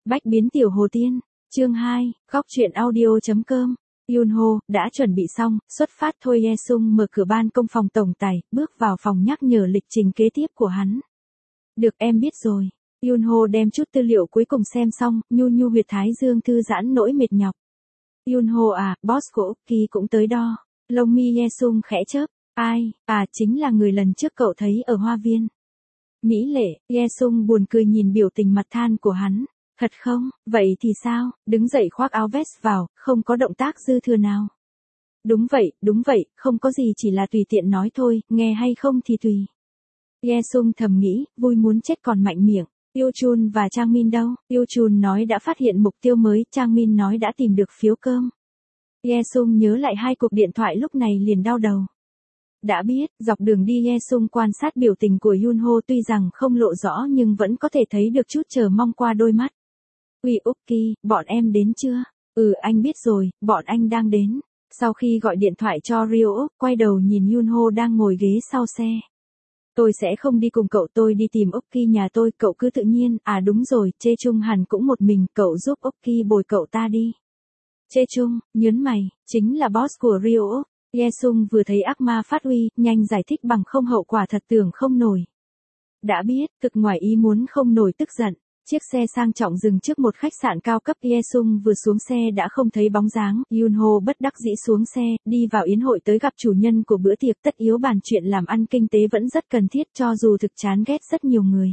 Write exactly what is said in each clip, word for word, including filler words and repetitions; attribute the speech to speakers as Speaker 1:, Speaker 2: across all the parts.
Speaker 1: Bách biến tiểu hồ tiên, chương hai, góc truyện audio.com. Yunho, đã chuẩn bị xong, xuất phát thôi. Ye Sung mở cửa ban công phòng tổng tài, bước vào phòng nhắc nhở lịch trình kế tiếp của hắn. Được, em biết rồi. Yunho đem chút tư liệu cuối cùng xem xong, nhu nhu huyệt thái dương thư giãn nỗi mệt nhọc. Yunho à, boss của Uki cũng tới đó. Lông mi Ye Sung khẽ chớp. Ai, à chính là người lần trước cậu thấy ở hoa viên. Mỹ lệ, Ye Sung buồn cười nhìn biểu tình mặt than của hắn. Thật không, vậy thì sao, đứng dậy khoác áo vest vào, không có động tác dư thừa nào. Đúng vậy, đúng vậy, không có gì, chỉ là tùy tiện nói thôi, nghe hay không thì tùy. Ye Sung thầm nghĩ, vui muốn chết còn mạnh miệng. Yoo Chun và Trang Min đâu? Yoo Chun nói đã phát hiện mục tiêu mới, Trang Min nói đã tìm được phiếu cơm. Ye Sung nhớ lại hai cuộc điện thoại lúc này liền đau đầu. Đã biết, dọc đường đi Ye Sung quan sát biểu tình của Yunho, tuy rằng không lộ rõ nhưng vẫn có thể thấy được chút chờ mong qua đôi mắt. Uy Uki, bọn em đến chưa? Ừ, anh biết rồi, bọn anh đang đến. Sau khi gọi điện thoại cho Ryo, quay đầu nhìn Yunho đang ngồi ghế sau xe. Tôi sẽ không đi cùng cậu, tôi đi tìm Uki nhà tôi, cậu cứ tự nhiên. À đúng rồi, Chê Chung hẳn cũng một mình, cậu giúp Uki bồi cậu ta đi. Chê Chung, nhớn mày, chính là boss của Ryo. Ye Sung vừa thấy ác ma phát uy, nhanh giải thích bằng không hậu quả thật tưởng không nổi. Đã biết, cực ngoài ý muốn không nổi tức giận. Chiếc xe sang trọng dừng trước một khách sạn cao cấp. Ye Sung vừa xuống xe đã không thấy bóng dáng. Yunho bất đắc dĩ xuống xe, đi vào yến hội tới gặp chủ nhân của bữa tiệc. Tất yếu bàn chuyện làm ăn kinh tế vẫn rất cần thiết, cho dù thực chán ghét rất nhiều người.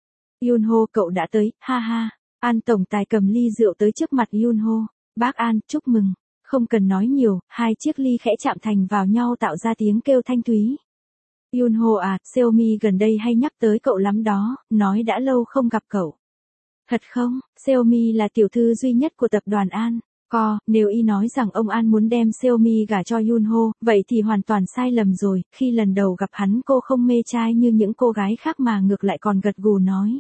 Speaker 1: Yunho, cậu đã tới, ha ha. An tổng tài cầm ly rượu tới trước mặt Yunho. Bác An, chúc mừng. Không cần nói nhiều, hai chiếc ly khẽ chạm thành vào nhau tạo ra tiếng kêu thanh thúy. Yunho à, Xiaomi gần đây hay nhắc tới cậu lắm đó, nói đã lâu không gặp cậu. Thật không, Xiaomi là tiểu thư duy nhất của tập đoàn An. Co, nếu y nói rằng ông An muốn đem Xiaomi gả cho Yunho, vậy thì hoàn toàn sai lầm rồi. Khi lần đầu gặp hắn cô không mê trai như những cô gái khác mà ngược lại còn gật gù nói.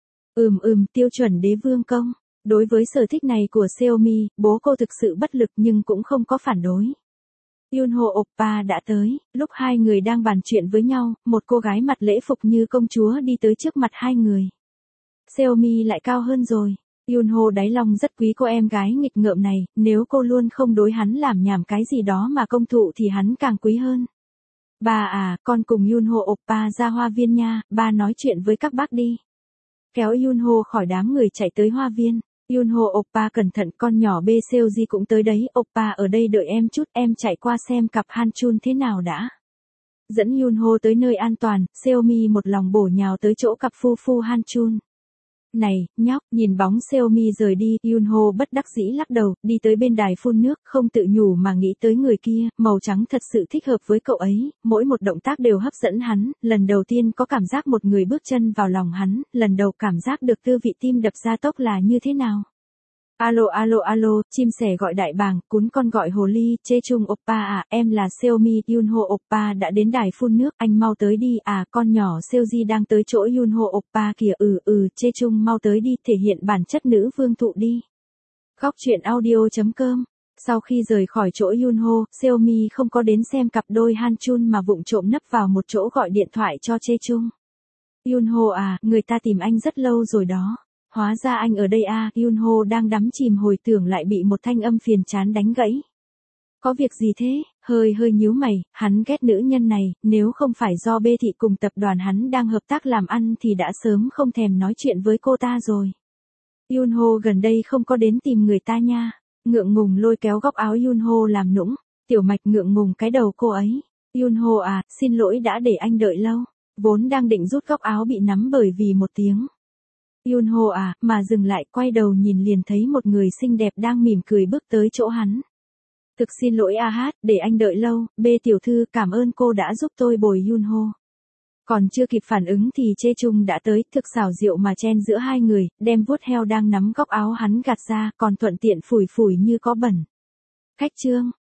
Speaker 1: Ừm ừm, tiêu chuẩn đế vương công. Đối với sở thích này của Xiaomi, bố cô thực sự bất lực nhưng cũng không có phản đối. Yunho Oppa đã tới, lúc hai người đang bàn chuyện với nhau, một cô gái mặc lễ phục như công chúa đi tới trước mặt hai người. Xiaomi lại cao hơn rồi. Yunho đáy lòng rất quý cô em gái nghịch ngợm này, nếu cô luôn không đối hắn làm nhảm cái gì đó mà công thụ thì hắn càng quý hơn. Bà à, con cùng Yunho Oppa ra hoa viên nha, ba nói chuyện với các bác đi. Kéo Yunho khỏi đám người chạy tới hoa viên. Yunho Oppa cẩn thận, con nhỏ B Seoji cũng tới đấy. Oppa ở đây đợi em chút, em chạy qua xem cặp Hanchun thế nào đã. Dẫn Yunho tới nơi an toàn, Xiaomi một lòng bổ nhào tới chỗ cặp phu phu Hanchun. Này, nhóc, nhìn bóng Xiaomi rời đi, Yunho bất đắc dĩ lắc đầu, đi tới bên đài phun nước, không tự nhủ mà nghĩ tới người kia, màu trắng thật sự thích hợp với cậu ấy, mỗi một động tác đều hấp dẫn hắn, lần đầu tiên có cảm giác một người bước chân vào lòng hắn, lần đầu cảm giác được tư vị tim đập gia tốc là như thế nào. Alo alo alo, chim sẻ gọi đại bàng, cún con gọi hồ ly. Chê Chung Oppa à, em là Xiaomi. Yunho Oppa đã đến đài phun nước, anh mau tới đi. À, con nhỏ Seoji đang tới chỗ Yunho Oppa kìa. Ừ ừ, Chê Chung mau tới đi, thể hiện bản chất nữ vương thụ đi. Góc truyện audio.com. Sau khi rời khỏi chỗ Yunho, Xiaomi không có đến xem cặp đôi Hanchun mà vụng trộm nấp vào một chỗ gọi điện thoại cho Chê Chung. Yunho à, người ta tìm anh rất lâu rồi đó. Hóa ra anh ở đây à, Yunho đang đắm chìm hồi tưởng lại bị một thanh âm phiền chán đánh gãy. Có việc gì thế? Hơi hơi nhíu mày, hắn ghét nữ nhân này, nếu không phải do B thị cùng tập đoàn hắn đang hợp tác làm ăn thì đã sớm không thèm nói chuyện với cô ta rồi. Yunho gần đây không có đến tìm người ta nha. Ngượng ngùng lôi kéo góc áo Yunho làm nũng, tiểu mạch ngượng ngùng cái đầu cô ấy. Yunho à, xin lỗi đã để anh đợi lâu. Vốn đang định rút góc áo bị nắm bởi vì một tiếng. Yunho à, mà dừng lại, quay đầu nhìn liền thấy một người xinh đẹp đang mỉm cười bước tới chỗ hắn. Thực xin lỗi a hát, để anh đợi lâu. B tiểu thư, cảm ơn cô đã giúp tôi bồi Yunho. Còn chưa kịp phản ứng thì Chê Chung đã tới, thực xảo diệu mà chen giữa hai người, đem vuốt heo đang nắm góc áo hắn gạt ra, còn thuận tiện phủi phủi như có bẩn. Khách trương,